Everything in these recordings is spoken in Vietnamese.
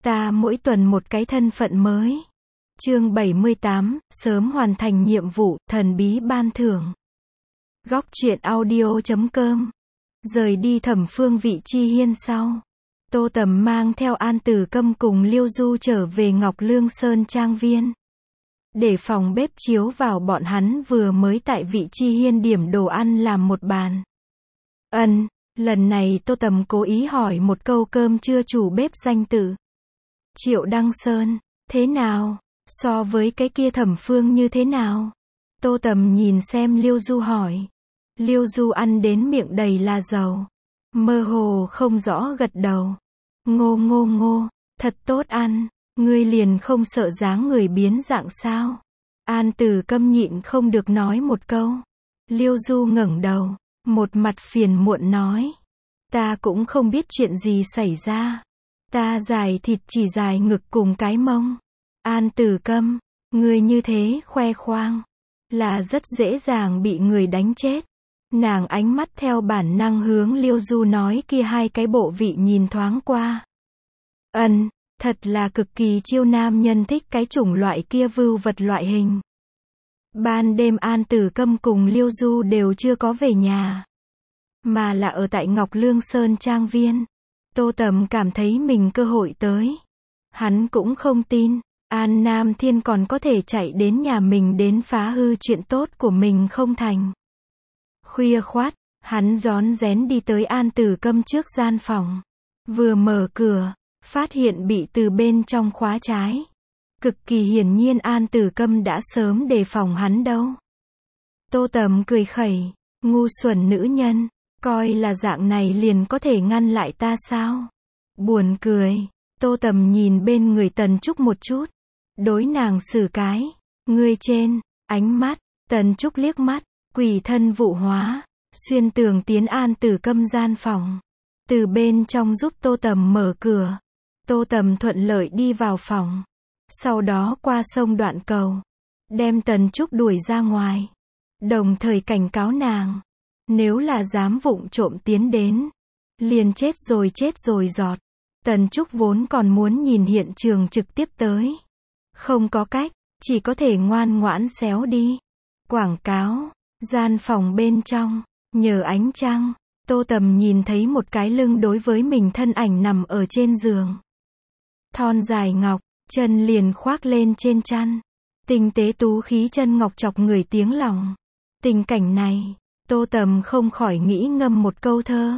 Ta mỗi tuần một cái thân phận mới. Chương 78, sớm hoàn thành nhiệm vụ, thần bí ban thưởng. Góc truyện audio.com. Rời đi Thẩm Phương Vị Chi Hiên sau, Tô Tầm mang theo An Tử Câm cùng Liêu Du trở về Ngọc Lương Sơn Trang Viên. Để phòng bếp chiếu vào bọn hắn vừa mới tại Vị Chi Hiên điểm đồ ăn làm một bàn. Lần này Tô Tầm cố ý hỏi một câu cơm trưa chủ bếp danh tự. Triệu Đăng Sơn, thế nào? So với cái kia Thẩm Phương như thế nào? Tô Tầm nhìn xem Liêu Du hỏi. Liêu Du ăn đến miệng đầy là dầu, mơ hồ không rõ gật đầu. Ngô, thật tốt ăn, ngươi liền không sợ dáng người biến dạng sao? An Tử Câm nhịn không được nói một câu. Liêu Du ngẩng đầu, một mặt phiền muộn nói. Ta cũng không biết chuyện gì xảy ra. Ta dài thịt chỉ dài ngực cùng cái mông. An Tử Câm, ngươi như thế khoe khoang, là rất dễ dàng bị người đánh chết. Nàng ánh mắt theo bản năng hướng Liêu Du nói kia hai cái bộ vị nhìn thoáng qua. Thật là cực kỳ chiêu nam nhân thích cái chủng loại kia vưu vật loại hình. Ban đêm An Tử Câm cùng Liêu Du đều chưa có về nhà, mà là ở tại Ngọc Lương Sơn Trang Viên. Tô Tầm cảm thấy mình cơ hội tới. Hắn cũng không tin, An Nam Thiên còn có thể chạy đến nhà mình đến phá hư chuyện tốt của mình không thành. Khuya khoát, hắn rón rén đi tới An Tử Câm trước gian phòng. Vừa mở cửa, phát hiện bị từ bên trong khóa trái. Cực kỳ hiển nhiên An Tử Câm đã sớm đề phòng hắn đâu. Tô Tầm cười khẩy, ngu xuẩn nữ nhân, coi là dạng này liền có thể ngăn lại ta sao? Buồn cười. Tô Tầm nhìn bên người Tần Trúc một chút, đối nàng xử cái, ngươi trên, ánh mắt. Tần Trúc liếc mắt, quỷ thân vụ hóa, xuyên tường tiến An Tử Câm gian phòng. Từ bên trong giúp Tô Tầm mở cửa. Tô Tầm thuận lợi đi vào phòng. Sau đó qua sông Đoạn Cầu, đem Tần Trúc đuổi ra ngoài. Đồng thời cảnh cáo nàng, nếu là dám vụng trộm tiến đến, liền chết rồi giọt. Tần Trúc vốn còn muốn nhìn hiện trường trực tiếp tới. Không có cách, chỉ có thể ngoan ngoãn xéo đi. Quảng cáo, gian phòng bên trong, nhờ ánh trăng, Tô Tầm nhìn thấy một cái lưng đối với mình thân ảnh nằm ở trên giường. Thon dài ngọc, chân liền khoác lên trên chăn. Tinh tế tú khí chân ngọc chọc người tiếng lòng. Tình cảnh này, Tô Tầm không khỏi nghĩ ngâm một câu thơ.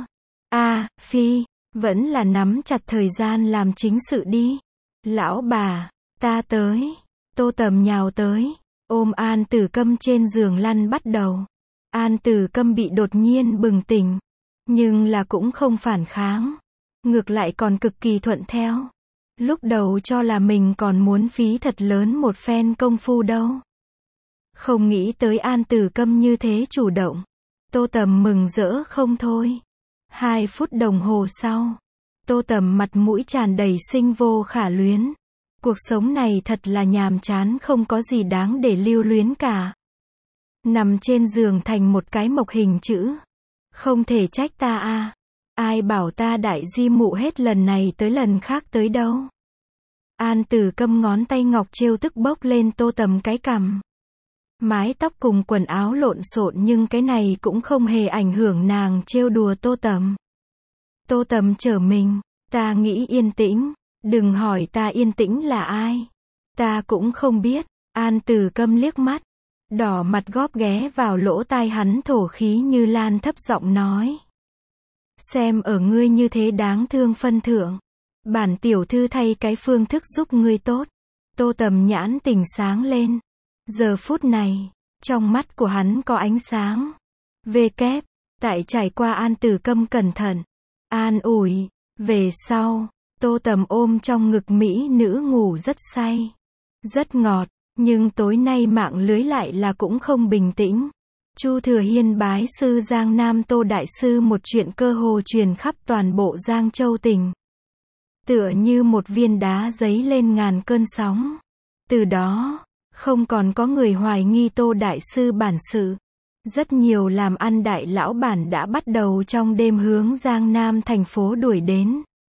Phi, vẫn là nắm chặt thời gian làm chính sự đi. Lão bà, ta tới. Tô Tầm nhào tới, ôm An Tử Câm trên giường lăn bắt đầu. An Tử Câm bị đột nhiên bừng tỉnh, nhưng là cũng không phản kháng. Ngược lại còn cực kỳ thuận theo. Lúc đầu cho là mình còn muốn phí thật lớn một phen công phu đâu. Không nghĩ tới An Tử Câm như thế chủ động. Tô Tầm mừng rỡ không thôi. 2 phút đồng hồ sau, Tô Tầm mặt mũi tràn đầy sinh vô khả luyến. Cuộc sống này thật là nhàm chán, không có gì đáng để lưu luyến cả. Nằm trên giường thành một cái mộc hình chữ. Không thể trách ta a. Ai bảo ta đại di mụ hết lần này tới lần khác tới đâu. An Tử Câm ngón tay ngọc trêu tức bốc lên Tô Tầm cái cằm. Mái tóc cùng quần áo lộn xộn nhưng cái này cũng không hề ảnh hưởng nàng trêu đùa Tô Tầm. Tô Tầm trở mình, ta nghĩ yên tĩnh, đừng hỏi ta yên tĩnh là ai. Ta cũng không biết. An Tử Câm liếc mắt, đỏ mặt góp ghé vào lỗ tai hắn thổ khí như lan thấp giọng nói. Xem ở ngươi như thế đáng thương phân thượng, bản tiểu thư thay cái phương thức giúp ngươi tốt. Tô Tầm nhãn tỉnh sáng lên. Giờ phút này, trong mắt của hắn có ánh sáng. Tại trải qua An Tử Câm cẩn thận, an ủi, về sau, Tô Tầm ôm trong ngực mỹ nữ ngủ rất say, rất ngọt, nhưng tối nay mạng lưới lại là cũng không bình tĩnh. Chu Thừa Hiên bái sư Giang Nam Tô Đại Sư một chuyện cơ hồ truyền khắp toàn bộ Giang Châu tỉnh. Tựa như một viên đá giấy lên ngàn cơn sóng. Từ đó, không còn có người hoài nghi Tô Đại Sư bản sự. Rất nhiều làm ăn đại lão bản đã bắt đầu trong đêm hướng Giang Nam thành phố đuổi đến.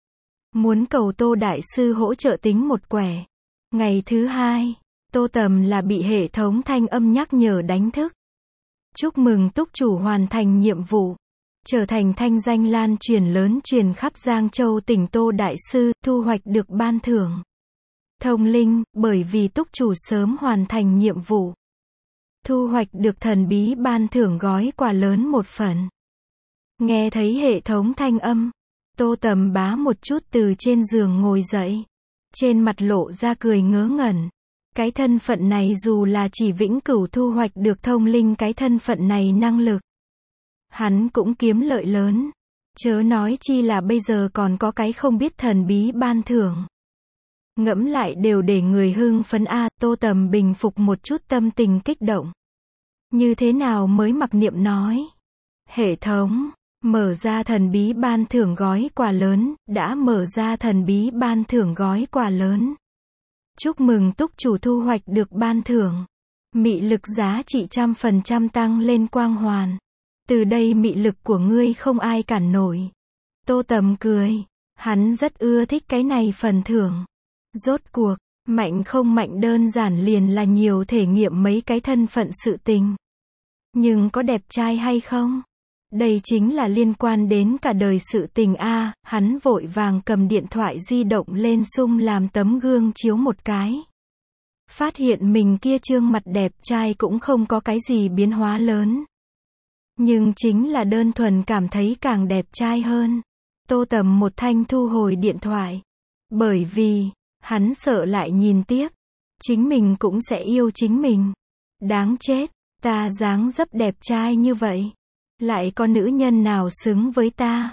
muốn cầu Tô Đại Sư hỗ trợ tính một quẻ. Ngày thứ hai, Tô Tầm là bị hệ thống thanh âm nhắc nhở đánh thức. Chúc mừng túc chủ hoàn thành nhiệm vụ. Trở thành thanh danh lan truyền lớn truyền khắp Giang Châu tỉnh Tô Đại Sư, thu hoạch được ban thưởng. Thông linh, bởi vì túc chủ sớm hoàn thành nhiệm vụ. Thu hoạch được thần bí ban thưởng gói quà lớn một phần. Nghe thấy hệ thống thanh âm, Tô Tầm bá một chút từ trên giường ngồi dậy. Trên mặt lộ ra cười ngớ ngẩn. Cái thân phận này dù là chỉ vĩnh cửu thu hoạch được thông linh cái thân phận này năng lực. Hắn cũng kiếm lợi lớn. Chớ nói chi là bây giờ còn có cái không biết thần bí ban thưởng. Ngẫm lại đều để người hưng phấn a. Tô Tầm bình phục một chút tâm tình kích động. Như thế nào mới mặc niệm nói. Hệ thống, mở ra thần bí ban thưởng gói quà lớn, đã mở ra thần bí ban thưởng gói quà lớn. Chúc mừng túc chủ thu hoạch được ban thưởng. Mị lực giá trị 100% tăng lên quang hoàn. Từ đây mị lực của ngươi không ai cản nổi. Tô Tầm cười. Hắn rất ưa thích cái này phần thưởng. Rốt cuộc, mạnh không mạnh đơn giản liền là nhiều thể nghiệm mấy cái thân phận sự tình. Nhưng có đẹp trai hay không? Đây chính là liên quan đến cả đời sự tình a. Hắn vội vàng cầm điện thoại di động lên sung làm tấm gương chiếu một cái. Phát hiện mình kia trương mặt đẹp trai cũng không có cái gì biến hóa lớn. Nhưng chính là đơn thuần cảm thấy càng đẹp trai hơn. Tô Tầm một thanh thu hồi điện thoại. Bởi vì, hắn sợ lại nhìn tiếp. Chính mình cũng sẽ yêu chính mình. Đáng chết, ta dáng dấp đẹp trai như vậy. Lại có nữ nhân nào xứng với ta?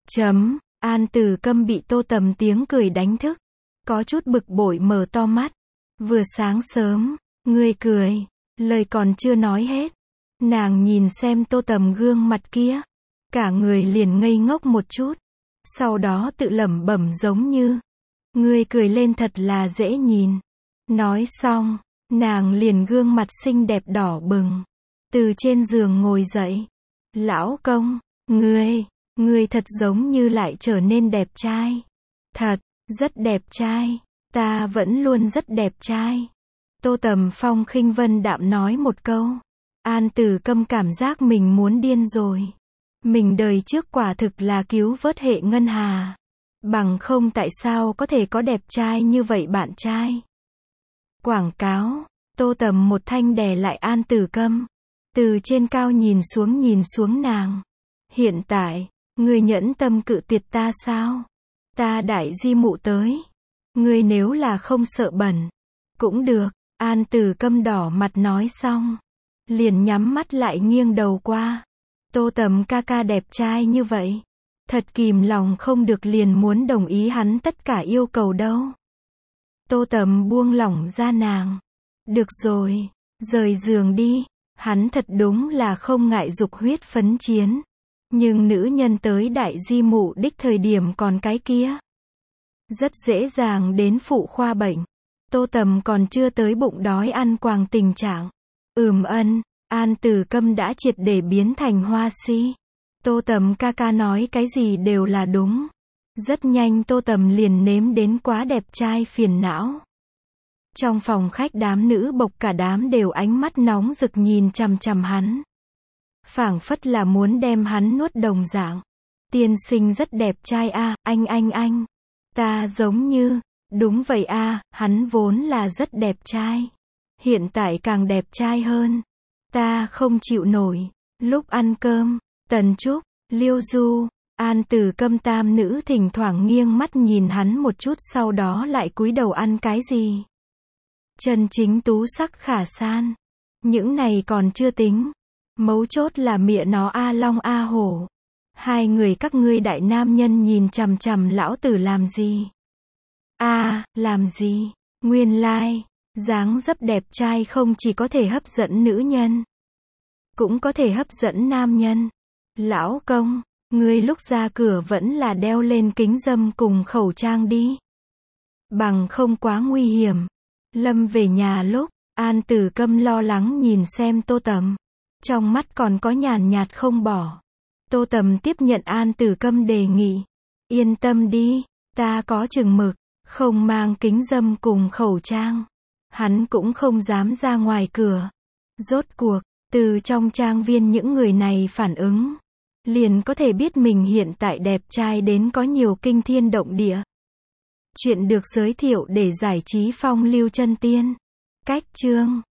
An Tử Câm bị Tô Tầm tiếng cười đánh thức. Có chút bực bội mở to mắt. Vừa sáng sớm, ngươi cười. Lời còn chưa nói hết. Nàng nhìn xem Tô Tầm gương mặt kia. Cả người liền ngây ngốc một chút. Sau đó tự lẩm bẩm giống như. Ngươi cười lên thật là dễ nhìn. Nói xong, nàng liền gương mặt xinh đẹp đỏ bừng. Từ trên giường ngồi dậy. Lão công, ngươi thật giống như lại trở nên đẹp trai. Thật, rất đẹp trai. Ta vẫn luôn rất đẹp trai. Tô Tầm phong khinh vân đạm nói một câu. An Tử Câm cảm giác mình muốn điên rồi. Mình đời trước quả thực là cứu vớt hệ ngân hà. Bằng không tại sao có thể có đẹp trai như vậy bạn trai. Quảng cáo. Tô Tầm một thanh đè lại An Tử Câm. Từ trên cao nhìn xuống nàng. Hiện tại, ngươi nhẫn tâm cự tuyệt ta sao? Ta đại di mụ tới. Ngươi nếu là không sợ bẩn. Cũng được. An Tử Câm đỏ mặt nói xong. Liền nhắm mắt lại nghiêng đầu qua. Tô Tầm ca ca đẹp trai như vậy. Thật kìm lòng không được liền muốn đồng ý hắn tất cả yêu cầu đâu. Tô Tầm buông lỏng ra nàng. Được rồi, rời giường đi. Hắn thật đúng là không ngại dục huyết phấn chiến. Nhưng nữ nhân tới đại di mụ đích thời điểm còn cái kia. Rất dễ dàng đến phụ khoa bệnh. Tô Tầm còn chưa tới bụng đói ăn quàng tình trạng. An Tử Câm đã triệt để biến thành hoa si. Tô Tầm ca ca nói cái gì đều là đúng. Rất nhanh Tô Tầm liền nếm đến quá đẹp trai phiền não. Trong phòng khách đám nữ bộc cả đám đều ánh mắt nóng rực nhìn chằm chằm hắn. Phảng phất là muốn đem hắn nuốt đồng dạng. Tiên sinh rất đẹp trai a, anh. Ta giống như, đúng vậy a, hắn vốn là rất đẹp trai. Hiện tại càng đẹp trai hơn. Ta không chịu nổi. Lúc ăn cơm, Tần Trúc, Liêu Du, An Tử Câm tam nữ thỉnh thoảng nghiêng mắt nhìn hắn một chút sau đó lại cúi đầu ăn cái gì. Chân chính tú sắc khả san. Những này còn chưa tính. Mấu chốt là mịa nó a long a hổ. Hai người các ngươi đại nam nhân nhìn chằm chằm lão tử làm gì? Làm gì? Nguyên lai, dáng dấp đẹp trai không chỉ có thể hấp dẫn nữ nhân. Cũng có thể hấp dẫn nam nhân. Lão công, ngươi lúc ra cửa vẫn là đeo lên kính râm cùng khẩu trang đi. Bằng không quá nguy hiểm. Lâm về nhà lúc, An Tử Câm lo lắng nhìn xem Tô Tầm. Trong mắt còn có nhàn nhạt không bỏ. Tô Tầm tiếp nhận An Tử Câm đề nghị. Yên tâm đi, ta có chừng mực, không mang kính râm cùng khẩu trang. Hắn cũng không dám ra ngoài cửa. Rốt cuộc, từ trong trang viên những người này phản ứng, liền có thể biết mình hiện tại đẹp trai đến có nhiều kinh thiên động địa. Chuyện được giới thiệu để giải trí phong lưu chân tiên. Cách chương